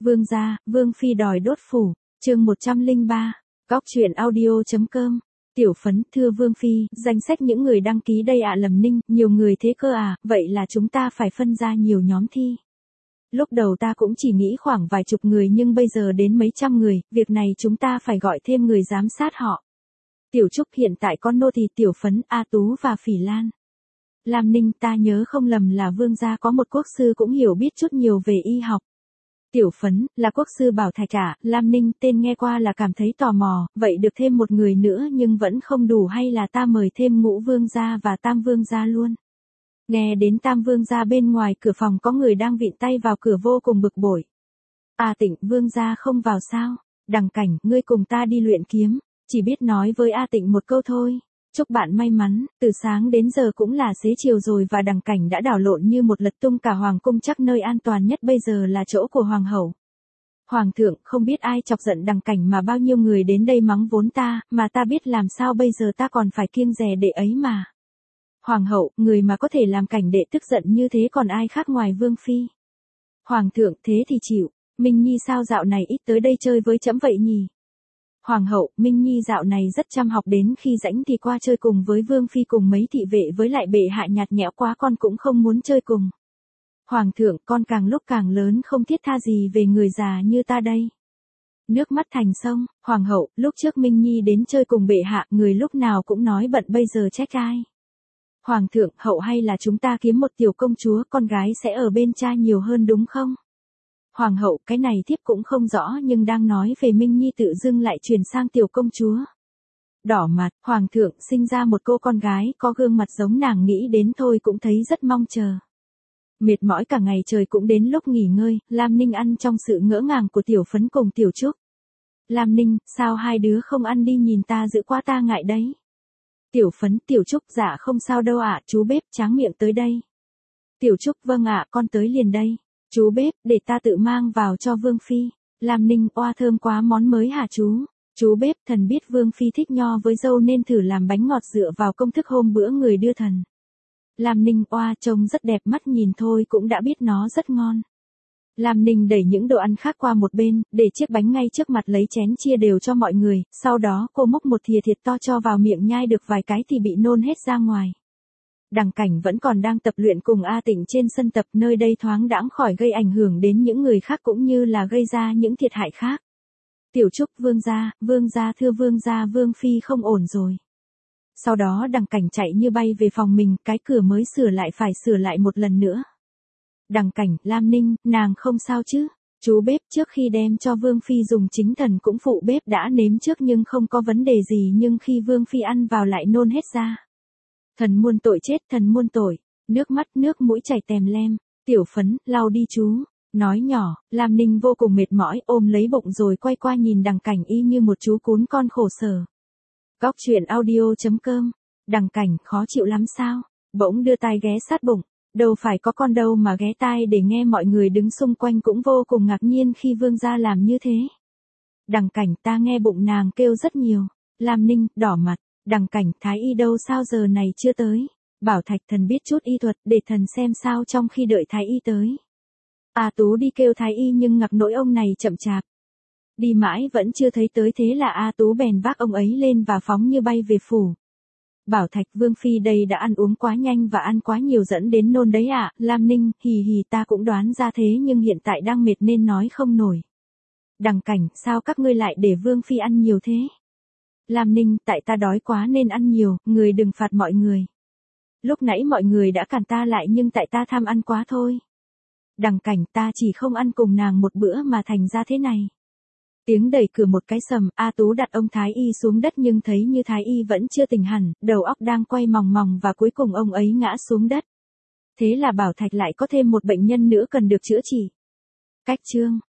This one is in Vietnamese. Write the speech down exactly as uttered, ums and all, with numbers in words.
Vương gia, Vương phi đòi đốt phủ, chương một trăm lẻ ba, Góc truyện audio.com. Tiểu Phấn, thưa Vương phi, danh sách những người đăng ký đây ạ. Lầm Ninh, nhiều người thế cơ à, vậy là chúng ta phải phân ra nhiều nhóm thi. Lúc đầu ta cũng chỉ nghĩ khoảng vài chục người nhưng bây giờ đến mấy trăm người, việc này chúng ta phải gọi thêm người giám sát họ. Tiểu Trúc, hiện tại con nô tỳ Tiểu Phấn, A Tú và Phỉ Lan. Lam Ninh, ta nhớ không lầm là Vương gia có một quốc sư cũng hiểu biết chút nhiều về y học. Tiểu Phấn, là quốc sư Bảo Thạch à? Lam Ninh, tên nghe qua là cảm thấy tò mò, vậy được thêm một người nữa nhưng vẫn không đủ hay là ta mời thêm Ngũ Vương gia và Tam Vương gia luôn? Nghe đến Tam Vương gia bên ngoài cửa phòng có người đang vịn tay vào cửa vô cùng bực bội. A Tịnh, Vương gia không vào sao? Đằng Cảnh, ngươi cùng ta đi luyện kiếm, chỉ biết nói với A Tịnh một câu thôi. Chúc bạn may mắn, từ sáng đến giờ cũng là xế chiều rồi và Đằng Cảnh đã đảo lộn như một lật tung cả hoàng cung, chắc nơi an toàn nhất bây giờ là chỗ của hoàng hậu. Hoàng thượng, không biết ai chọc giận Đằng Cảnh mà bao nhiêu người đến đây mắng vốn ta, mà ta biết làm sao bây giờ, ta còn phải kiêng dè đệ ấy mà. Hoàng hậu, người mà có thể làm Cảnh đệ tức giận như thế còn ai khác ngoài Vương phi. Hoàng thượng, thế thì chịu, Minh Nhi sao dạo này ít tới đây chơi với trẫm vậy nhỉ? Hoàng hậu, Minh Nhi dạo này rất chăm học, đến khi rảnh thì qua chơi cùng với Vương phi cùng mấy thị vệ, với lại bệ hạ nhạt nhẽo quá con cũng không muốn chơi cùng. Hoàng thượng, con càng lúc càng lớn không thiết tha gì về người già như ta đây. Nước mắt thành sông. Hoàng hậu, lúc trước Minh Nhi đến chơi cùng bệ hạ, người lúc nào cũng nói bận, bây giờ trách ai? Hoàng thượng, hậu hay là chúng ta kiếm một tiểu công chúa, con gái sẽ ở bên cha nhiều hơn đúng không? Hoàng hậu, cái này thiếp cũng không rõ nhưng đang nói về Minh Nhi tự dưng lại chuyển sang tiểu công chúa. Đỏ mặt, Hoàng thượng, sinh ra một cô con gái có gương mặt giống nàng, nghĩ đến thôi cũng thấy rất mong chờ. Mệt mỏi cả ngày trời cũng đến lúc nghỉ ngơi, Lam Ninh ăn trong sự ngỡ ngàng của Tiểu Phấn cùng Tiểu Trúc. Lam Ninh, sao hai đứa không ăn đi, nhìn ta giữ quá ta ngại đấy. Tiểu Phấn, Tiểu Trúc, dạ không sao đâu ạ, chú bếp tráng miệng tới đây. Tiểu Trúc, vâng ạ, con tới liền đây. Chú bếp, để ta tự mang vào cho Vương phi. Lam Ninh, oa thơm quá, món mới hả chú? Chú bếp, thần biết Vương phi thích nho với dâu nên thử làm bánh ngọt dựa vào công thức hôm bữa người đưa thần. Lam Ninh, oa trông rất đẹp, mắt nhìn thôi cũng đã biết nó rất ngon. Lam Ninh đẩy những đồ ăn khác qua một bên, để chiếc bánh ngay trước mặt, lấy chén chia đều cho mọi người, sau đó cô múc một thìa thiệt to cho vào miệng, nhai được vài cái thì bị nôn hết ra ngoài. Đằng Cảnh vẫn còn đang tập luyện cùng A Tịnh trên sân tập, nơi đây thoáng đãng khỏi gây ảnh hưởng đến những người khác cũng như là gây ra những thiệt hại khác. Tiểu Trúc, Vương gia, Vương gia, thưa Vương gia, Vương phi không ổn rồi. Sau đó Đằng Cảnh chạy như bay về phòng mình, cái cửa mới sửa lại phải sửa lại một lần nữa. Đằng Cảnh, Lam Ninh, nàng không sao chứ? Chú bếp trước khi đem cho Vương phi dùng chính thần cũng phụ bếp đã nếm trước nhưng không có vấn đề gì, nhưng khi Vương phi ăn vào lại nôn hết ra. Thần muôn tội chết, thần muôn tội. Nước mắt nước mũi chảy tèm lem. Tiểu Phấn, lau đi chú. Nói nhỏ, Lam Ninh vô cùng mệt mỏi, ôm lấy bụng rồi quay qua nhìn Đằng Cảnh y như một chú cún con khổ sở. Góc truyện audio.com. Đằng Cảnh, khó chịu lắm sao? Bỗng đưa tai ghé sát bụng. Đâu phải có con đâu mà ghé tai để nghe. Mọi người đứng xung quanh cũng vô cùng ngạc nhiên khi Vương gia làm như thế. Đằng Cảnh, ta nghe bụng nàng kêu rất nhiều. Lam Ninh, đỏ mặt. Đằng Cảnh, thái y đâu sao giờ này chưa tới? Bảo Thạch, thần biết chút y thuật, để thần xem sao trong khi đợi thái y tới. A Tú đi kêu thái y nhưng ngặc nỗi ông này chậm chạp. Đi mãi vẫn chưa thấy tới, thế là A Tú bèn vác ông ấy lên và phóng như bay về phủ. Bảo Thạch, Vương phi đây đã ăn uống quá nhanh và ăn quá nhiều dẫn đến nôn đấy ạ. Lam Ninh, hì hì, ta cũng đoán ra thế nhưng hiện tại đang mệt nên nói không nổi. Đằng Cảnh, sao các ngươi lại để Vương phi ăn nhiều thế? Lam Ninh, tại ta đói quá nên ăn nhiều, người đừng phạt mọi người. Lúc nãy mọi người đã cản ta lại nhưng tại ta tham ăn quá thôi. Đằng Cảnh, ta chỉ không ăn cùng nàng một bữa mà thành ra thế này. Tiếng đẩy cửa một cái sầm, A Tú đặt ông thái y xuống đất nhưng thấy như thái y vẫn chưa tỉnh hẳn, đầu óc đang quay mòng mòng và cuối cùng ông ấy ngã xuống đất. Thế là Bảo Thạch lại có thêm một bệnh nhân nữa cần được chữa trị. Cách chương